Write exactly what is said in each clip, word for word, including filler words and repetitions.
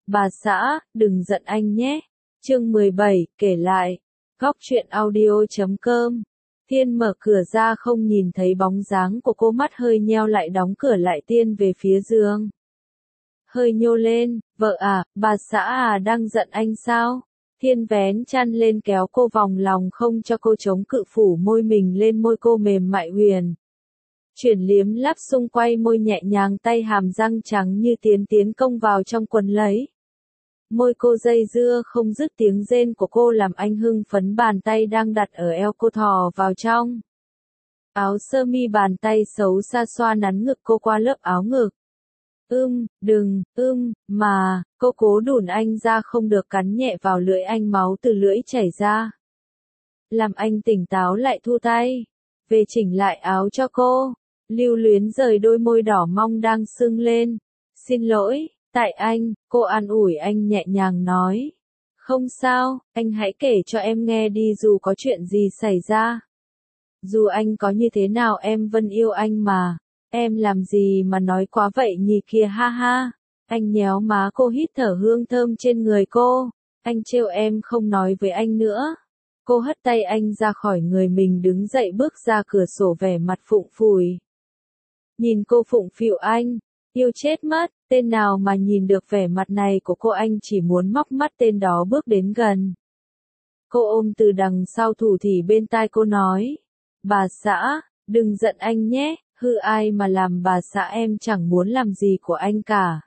Bà xã, đừng giận anh nhé. Chương mười bảy, kể lại. Góc truyện audio chấm com. Tiên mở cửa ra không nhìn thấy bóng dáng của cô, mắt hơi nheo lại đóng cửa lại, Tiên về phía giường. Hơi nhô lên, vợ à, bà xã à đang giận anh sao? Thiên vén chăn lên kéo cô vòng lòng không cho cô chống cự, phủ môi mình lên môi cô mềm mại huyền. Chuyển liếm láp xung quay môi nhẹ nhàng, tay hàm răng trắng như tiến tiến công vào trong quần lấy. Môi cô dây dưa không dứt, tiếng rên của cô làm anh hưng phấn, bàn tay đang đặt ở eo cô thò vào trong áo sơ mi, bàn tay xấu xa xoa nắn ngực cô qua lớp áo ngực. Ưm, đừng, ưm, mà, cô cố đùn anh ra không được, cắn nhẹ vào lưỡi anh, máu từ lưỡi chảy ra. Làm anh tỉnh táo lại, thu tay về chỉnh lại áo cho cô. Lưu luyến rời đôi môi đỏ mong đang sưng lên. Xin lỗi, tại anh, cô an ủi anh nhẹ nhàng nói. Không sao, anh hãy kể cho em nghe đi, dù có chuyện gì xảy ra. Dù anh có như thế nào em vẫn yêu anh mà. Em làm gì mà nói quá vậy nhỉ kìa, ha ha. Anh nhéo má cô, hít thở hương thơm trên người cô. Anh trêu em không nói với anh nữa. Cô hất tay anh ra khỏi người mình, đứng dậy bước ra cửa sổ, vẻ mặt phụng phủi. Nhìn cô phụng phịu anh, yêu chết mất, tên nào mà nhìn được vẻ mặt này của cô, anh chỉ muốn móc mắt tên đó bước đến gần. Cô ôm từ đằng sau, thủ thỉ bên tai cô nói. Bà xã, đừng giận anh nhé, hư ai mà làm bà xã, em chẳng muốn làm gì của anh cả.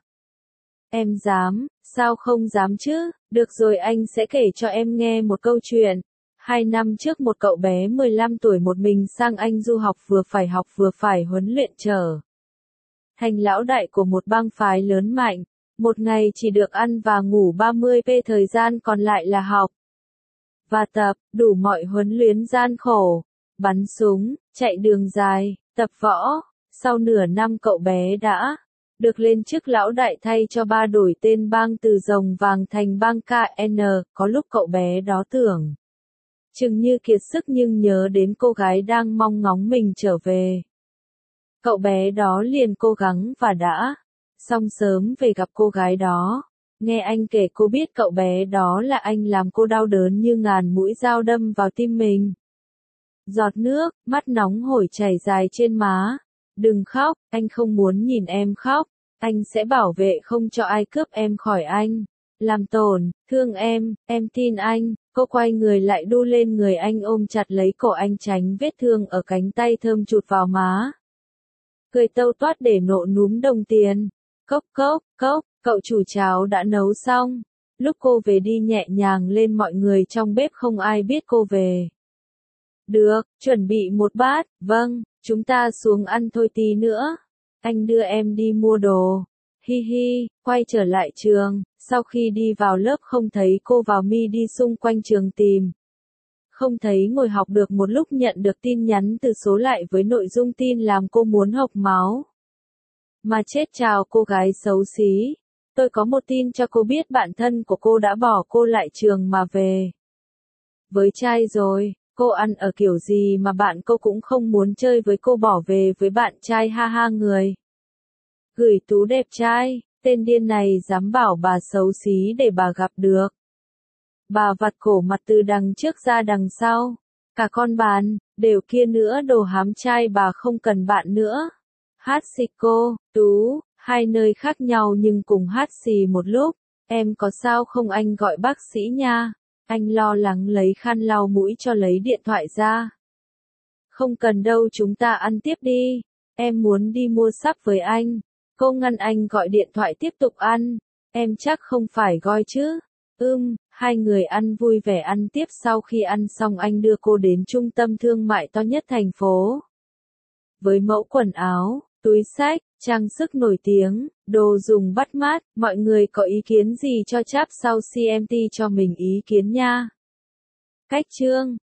Em dám, sao không dám chứ, được rồi anh sẽ kể cho em nghe một câu chuyện. Hai năm trước, một cậu bé mười lăm tuổi một mình sang Anh du học, vừa phải học vừa phải huấn luyện trở thành lão đại của một bang phái lớn mạnh. Một ngày chỉ được ăn và ngủ ba mươi phút, thời gian còn lại là học và tập, đủ mọi huấn luyện gian khổ, bắn súng, chạy đường dài, tập võ. Sau nửa năm, cậu bé đã được lên chức lão đại, thay cho ba đổi tên bang từ Rồng Vàng thành bang ca en. Có lúc cậu bé đó tưởng chừng như kiệt sức, nhưng nhớ đến cô gái đang mong ngóng mình trở về, cậu bé đó liền cố gắng và đã xong sớm về gặp cô gái đó. Nghe anh kể cô biết cậu bé đó là anh, làm cô đau đớn như ngàn mũi dao đâm vào tim mình. Giọt nước mắt nóng hổi chảy dài trên má. Đừng khóc, anh không muốn nhìn em khóc. Anh sẽ bảo vệ không cho ai cướp em khỏi anh, làm tổn thương em, em tin anh. Cô quay người lại, đu lên người anh, ôm chặt lấy cổ anh, tránh vết thương ở cánh tay thơm chụt vào má. Cười tâu toát để nộ núm đồng tiền. Cốc cốc, cốc, cậu chủ cháo đã nấu xong. Lúc cô về đi nhẹ nhàng lên, mọi người trong bếp không ai biết cô về. Được, chuẩn bị một bát, vâng, chúng ta xuống ăn thôi, tí nữa anh đưa em đi mua đồ. Hi hi, quay trở lại trường, sau khi đi vào lớp không thấy cô, vào mi đi xung quanh trường tìm. Không thấy, ngồi học được một lúc nhận được tin nhắn từ số lại với nội dung tin làm cô muốn hộc máu. Mà chết, chào cô gái xấu xí. Tôi có một tin cho cô biết, bạn thân của cô đã bỏ cô lại trường mà về với trai rồi. Cô ăn ở kiểu gì mà bạn cô cũng không muốn chơi với cô, bỏ về với bạn trai, ha ha. Người gửi tú đẹp trai, tên điên này dám bảo bà xấu xí để bà gặp được. Bà vặt cổ mặt từ đằng trước ra đằng sau. Cả con bàn, đều kia nữa, đồ hám trai, bà không cần bạn nữa. Hát xì cô, tú, hai nơi khác nhau nhưng cùng hát xì một lúc. Em có sao không, anh gọi bác sĩ nha. Anh lo lắng lấy khăn lau mũi cho lấy điện thoại ra. Không cần đâu, chúng ta ăn tiếp đi. Em muốn đi mua sắp với anh. Cô ngăn anh gọi điện thoại tiếp tục ăn. Em chắc không phải gọi chứ. Ưm, hai người ăn vui vẻ ăn tiếp. Sau khi ăn xong, anh đưa cô đến trung tâm thương mại to nhất thành phố. Với mẫu quần áo, túi xách, trang sức nổi tiếng, đồ dùng bắt mắt. Mọi người có ý kiến gì cho chap sau xê em tê cho mình ý kiến nha. Cách chương